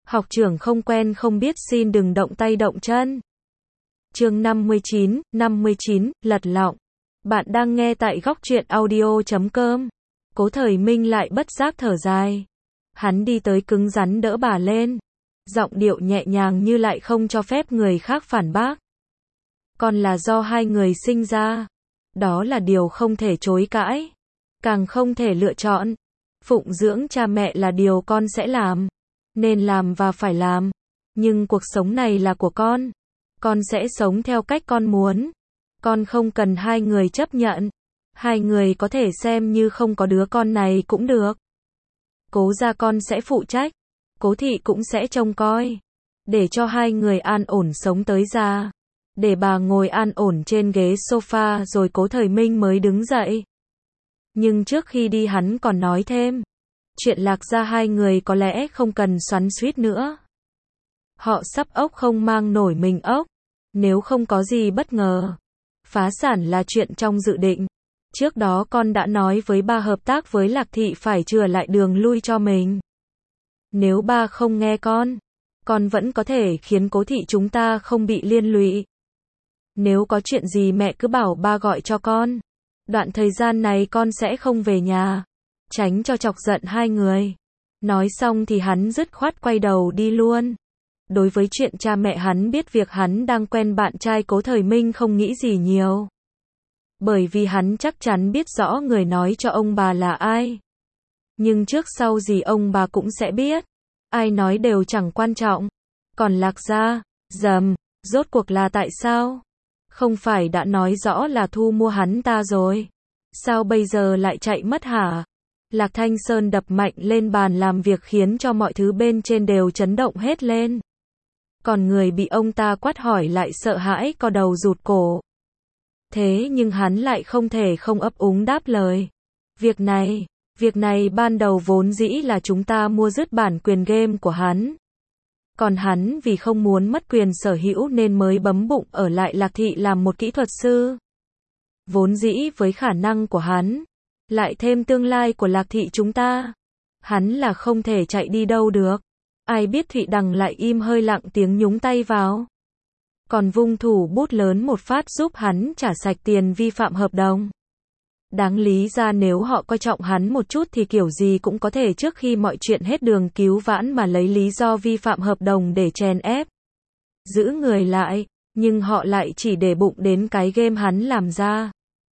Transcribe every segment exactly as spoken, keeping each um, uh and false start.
Học trưởng không quen không biết xin đừng động tay động chân. Chương năm mươi chín, năm mươi chín, lật lọng. Bạn đang nghe tại góc truyện audio chấm com. Cố Thời Minh lại bất giác thở dài. Hắn đi tới cứng rắn đỡ bà lên. Giọng điệu nhẹ nhàng như lại không cho phép người khác phản bác. Con là do hai người sinh ra. Đó là điều không thể chối cãi. Càng không thể lựa chọn. Phụng dưỡng cha mẹ là điều con sẽ làm. Nên làm và phải làm. Nhưng cuộc sống này là của con. Con sẽ sống theo cách con muốn. Con không cần hai người chấp nhận. Hai người có thể xem như không có đứa con này cũng được. Cố gia con sẽ phụ trách. Cố thị cũng sẽ trông coi. Để cho hai người an ổn sống tới già. Để bà ngồi an ổn trên ghế sofa rồi Cố Thời Minh mới đứng dậy. Nhưng trước khi đi hắn còn nói thêm. Chuyện Lạc gia hai người có lẽ không cần xoắn xuýt nữa. Họ sắp ốc không mang nổi mình ốc. Nếu không có gì bất ngờ. Phá sản là chuyện trong dự định. Trước đó con đã nói với ba hợp tác với Lạc thị phải chừa lại đường lui cho mình. Nếu ba không nghe con, con vẫn có thể khiến Cố thị chúng ta không bị liên lụy. Nếu có chuyện gì mẹ cứ bảo ba gọi cho con. Đoạn thời gian này con sẽ không về nhà. Tránh cho chọc giận hai người. Nói xong thì hắn dứt khoát quay đầu đi luôn. Đối với chuyện cha mẹ hắn biết việc hắn đang quen bạn trai Cố Thời Minh không nghĩ gì nhiều. Bởi vì hắn chắc chắn biết rõ người nói cho ông bà là ai. Nhưng trước sau gì ông bà cũng sẽ biết. Ai nói đều chẳng quan trọng. Còn Lạc gia, dầm, rốt cuộc là tại sao? Không phải đã nói rõ là thu mua hắn ta rồi. Sao bây giờ lại chạy mất hả? Lạc Thanh Sơn đập mạnh lên bàn làm việc khiến cho mọi thứ bên trên đều chấn động hết lên. Còn người bị ông ta quát hỏi lại sợ hãi co đầu rụt cổ. Thế nhưng hắn lại không thể không ấp úng đáp lời. Việc này, việc này ban đầu vốn dĩ là chúng ta mua dứt bản quyền game của hắn. Còn hắn vì không muốn mất quyền sở hữu nên mới bấm bụng ở lại Lạc thị làm một kỹ thuật sư. Vốn dĩ với khả năng của hắn, lại thêm tương lai của Lạc thị chúng ta, hắn là không thể chạy đi đâu được. Ai biết Thụy Đằng lại im hơi lặng tiếng nhúng tay vào. Còn vung thủ bút lớn một phát giúp hắn trả sạch tiền vi phạm hợp đồng. Đáng lý ra nếu họ coi trọng hắn một chút thì kiểu gì cũng có thể trước khi mọi chuyện hết đường cứu vãn mà lấy lý do vi phạm hợp đồng để chèn ép. Giữ người lại, nhưng họ lại chỉ để bụng đến cái game hắn làm ra.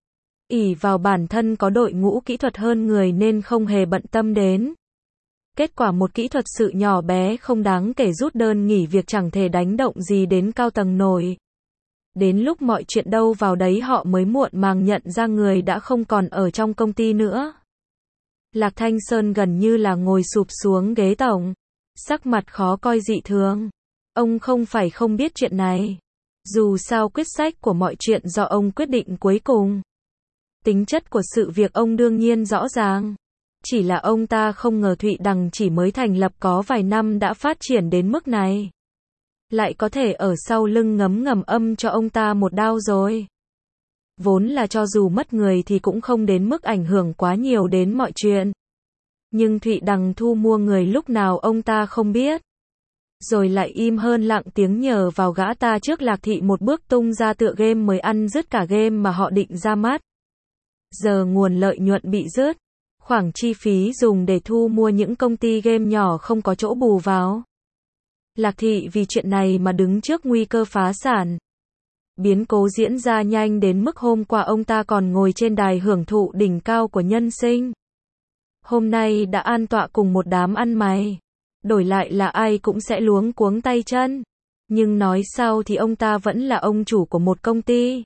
Ỷ vào bản thân có đội ngũ kỹ thuật hơn người nên không hề bận tâm đến. Kết quả một kỹ thuật sự nhỏ bé không đáng kể rút đơn nghỉ việc chẳng thể đánh động gì đến cao tầng nổi. Đến lúc mọi chuyện đâu vào đấy họ mới muộn màng nhận ra người đã không còn ở trong công ty nữa. Lạc Thanh Sơn gần như là ngồi sụp xuống ghế tổng. Sắc mặt khó coi dị thường. Ông không phải không biết chuyện này. Dù sao quyết sách của mọi chuyện do ông quyết định cuối cùng. Tính chất của sự việc ông đương nhiên rõ ràng. Chỉ là ông ta không ngờ Thụy Đằng chỉ mới thành lập có vài năm đã phát triển đến mức này. Lại có thể ở sau lưng ngấm ngầm âm cho ông ta một đao rồi. Vốn là cho dù mất người thì cũng không đến mức ảnh hưởng quá nhiều đến mọi chuyện. Nhưng Thụy Đằng thu mua người lúc nào ông ta không biết. Rồi lại im hơn lặng tiếng nhờ vào gã ta trước Lạc thị một bước tung ra tựa game mới ăn dứt cả game mà họ định ra mắt. Giờ nguồn lợi nhuận bị rớt. Khoản chi phí dùng để thu mua những công ty game nhỏ không có chỗ bù vào. Lạc thị vì chuyện này mà đứng trước nguy cơ phá sản. Biến cố diễn ra nhanh đến mức hôm qua ông ta còn ngồi trên đài hưởng thụ đỉnh cao của nhân sinh. Hôm nay đã an tọa cùng một đám ăn mày. Đổi lại là ai cũng sẽ luống cuống tay chân. Nhưng nói sao thì ông ta vẫn là ông chủ của một công ty.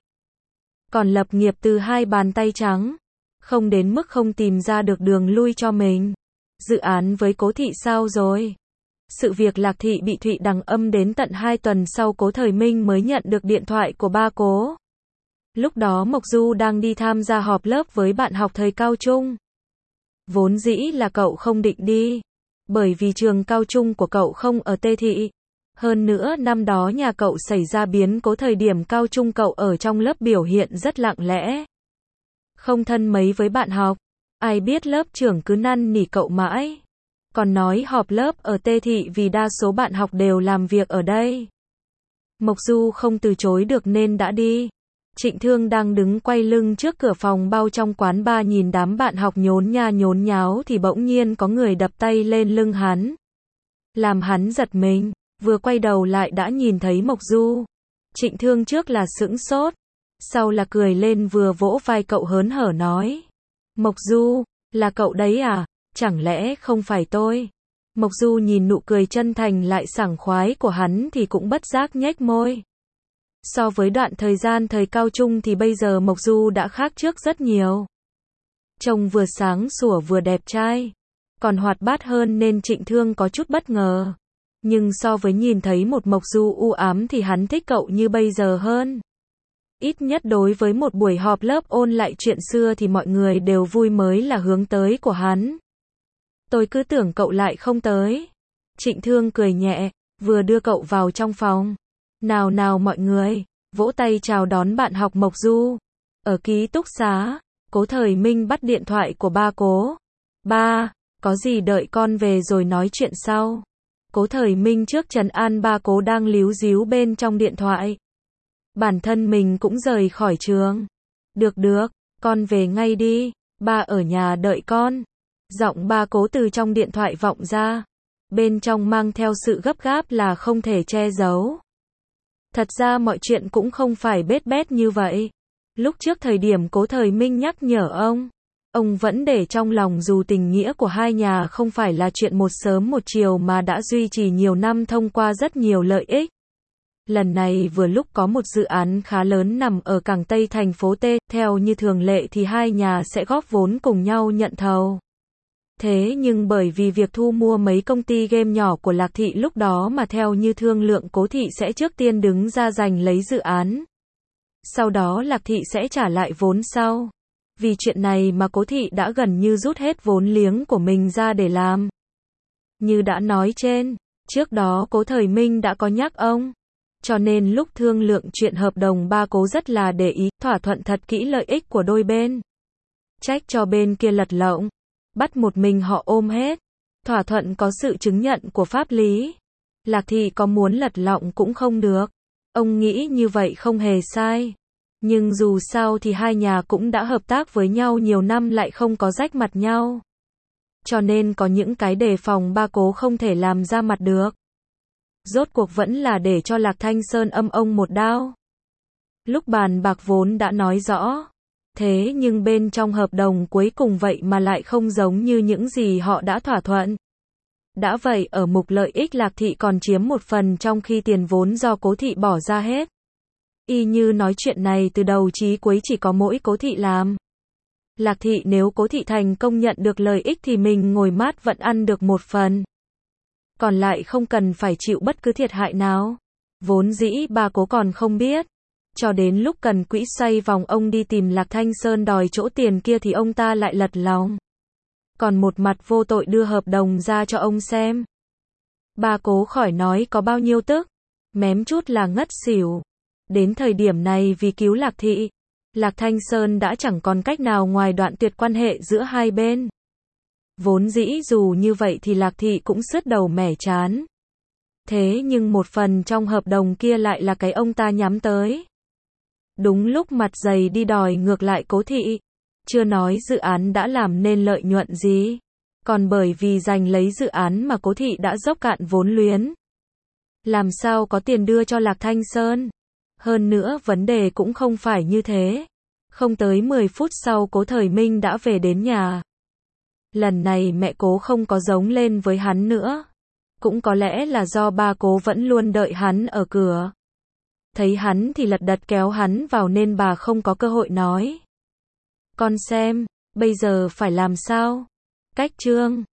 Còn lập nghiệp từ hai bàn tay trắng. Không đến mức không tìm ra được đường lui cho mình. Dự án với Cố thị sao rồi? Sự việc Lạc thị bị Thụy Đằng âm đến tận hai tuần sau Cố Thời Minh mới nhận được điện thoại của ba Cố. Lúc đó Mộc Du đang đi tham gia họp lớp với bạn học thời cao trung. Vốn dĩ là cậu không định đi. Bởi vì trường cao trung của cậu không ở Tê Thị. Hơn nữa năm đó nhà cậu xảy ra biến cố thời điểm cao trung cậu ở trong lớp biểu hiện rất lặng lẽ. Không thân mấy với bạn học. Ai biết lớp trưởng cứ năn nỉ cậu mãi. Còn nói họp lớp ở Tê Thị vì đa số bạn học đều làm việc ở đây. Mộc Du không từ chối được nên đã đi. Trịnh Thương đang đứng quay lưng trước cửa phòng bao trong quán bar nhìn đám bạn học nhốn nha nhốn nháo thì bỗng nhiên có người đập tay lên lưng hắn. Làm hắn giật mình, vừa quay đầu lại đã nhìn thấy Mộc Du. Trịnh Thương trước là sững sốt, sau là cười lên vừa vỗ vai cậu hớn hở nói. Mộc Du, là cậu đấy à? Chẳng lẽ không phải tôi? Mộc Du nhìn nụ cười chân thành lại sảng khoái của hắn thì cũng bất giác nhếch môi. So với đoạn thời gian thời cao trung thì bây giờ Mộc Du đã khác trước rất nhiều. Trông vừa sáng sủa vừa đẹp trai, còn hoạt bát hơn nên Trịnh Thương có chút bất ngờ. Nhưng so với nhìn thấy một Mộc Du u ám thì hắn thích cậu như bây giờ hơn. Ít nhất đối với một buổi họp lớp ôn lại chuyện xưa thì mọi người đều vui mới là hướng tới của hắn. Tôi cứ tưởng cậu lại không tới. Trịnh Thương cười nhẹ, vừa đưa cậu vào trong phòng. Nào nào mọi người, vỗ tay chào đón bạn học Mộc Du. Ở ký túc xá, Cố Thời Minh bắt điện thoại của ba Cố. Ba, có gì đợi con về rồi nói chuyện sau. Cố Thời Minh trước trấn an ba Cố đang líu díu bên trong điện thoại. Bản thân mình cũng rời khỏi trường. Được được, con về ngay đi, ba ở nhà đợi con. Giọng ba Cố từ trong điện thoại vọng ra. Bên trong mang theo sự gấp gáp là không thể che giấu. Thật ra mọi chuyện cũng không phải bết bét như vậy. Lúc trước thời điểm Cố Thời Minh nhắc nhở ông, ông vẫn để trong lòng dù tình nghĩa của hai nhà không phải là chuyện một sớm một chiều mà đã duy trì nhiều năm thông qua rất nhiều lợi ích. Lần này vừa lúc có một dự án khá lớn nằm ở cảng Tây thành phố T, theo như thường lệ thì hai nhà sẽ góp vốn cùng nhau nhận thầu. Thế nhưng bởi vì việc thu mua mấy công ty game nhỏ của Lạc Thị lúc đó mà theo như thương lượng Cố Thị sẽ trước tiên đứng ra giành lấy dự án. Sau đó Lạc Thị sẽ trả lại vốn sau. Vì chuyện này mà Cố Thị đã gần như rút hết vốn liếng của mình ra để làm. Như đã nói trên, trước đó Cố Thời Minh đã có nhắc ông. Cho nên lúc thương lượng chuyện hợp đồng ba Cố rất là để ý, thỏa thuận thật kỹ lợi ích của đôi bên. Trách cho bên kia lật lọng. Bắt một mình họ ôm hết. Thỏa thuận có sự chứng nhận của pháp lý. Lạc Thị có muốn lật lọng cũng không được. Ông nghĩ như vậy không hề sai. Nhưng dù sao thì hai nhà cũng đã hợp tác với nhau nhiều năm lại không có rách mặt nhau. Cho nên có những cái đề phòng ba Cố không thể làm ra mặt được. Rốt cuộc vẫn là để cho Lạc Thanh Sơn âm ông một đao. Lúc bàn bạc vốn đã nói rõ. Thế nhưng bên trong hợp đồng cuối cùng vậy mà lại không giống như những gì họ đã thỏa thuận. Đã vậy ở mục lợi ích Lạc Thị còn chiếm một phần trong khi tiền vốn do Cố Thị bỏ ra hết. Y như nói chuyện này từ đầu chí cuối chỉ có mỗi Cố Thị làm. Lạc Thị nếu Cố Thị thành công nhận được lợi ích thì mình ngồi mát vẫn ăn được một phần. Còn lại không cần phải chịu bất cứ thiệt hại nào. Vốn dĩ ba Cố còn không biết. Cho đến lúc cần quỹ xoay vòng ông đi tìm Lạc Thanh Sơn đòi chỗ tiền kia thì ông ta lại lật lòng. Còn một mặt vô tội đưa hợp đồng ra cho ông xem. Ba Cố khỏi nói có bao nhiêu tức. Mém chút là ngất xỉu. Đến thời điểm này vì cứu Lạc Thị, Lạc Thanh Sơn đã chẳng còn cách nào ngoài đoạn tuyệt quan hệ giữa hai bên. Vốn dĩ dù như vậy thì Lạc Thị cũng sứt đầu mẻ chán. Thế nhưng một phần trong hợp đồng kia lại là cái ông ta nhắm tới. Đúng lúc mặt dày đi đòi ngược lại Cố Thị. Chưa nói dự án đã làm nên lợi nhuận gì. Còn bởi vì giành lấy dự án mà Cố Thị đã dốc cạn vốn liếng. Làm sao có tiền đưa cho Lạc Thanh Sơn. Hơn nữa vấn đề cũng không phải như thế. Không tới mười phút sau Cố Thời Minh đã về đến nhà. Lần này mẹ Cố không có giống lên với hắn nữa. Cũng có lẽ là do ba Cố vẫn luôn đợi hắn ở cửa. Thấy hắn thì lật đật kéo hắn vào nên bà không có cơ hội nói. Con xem, bây giờ phải làm sao? Cách Trương,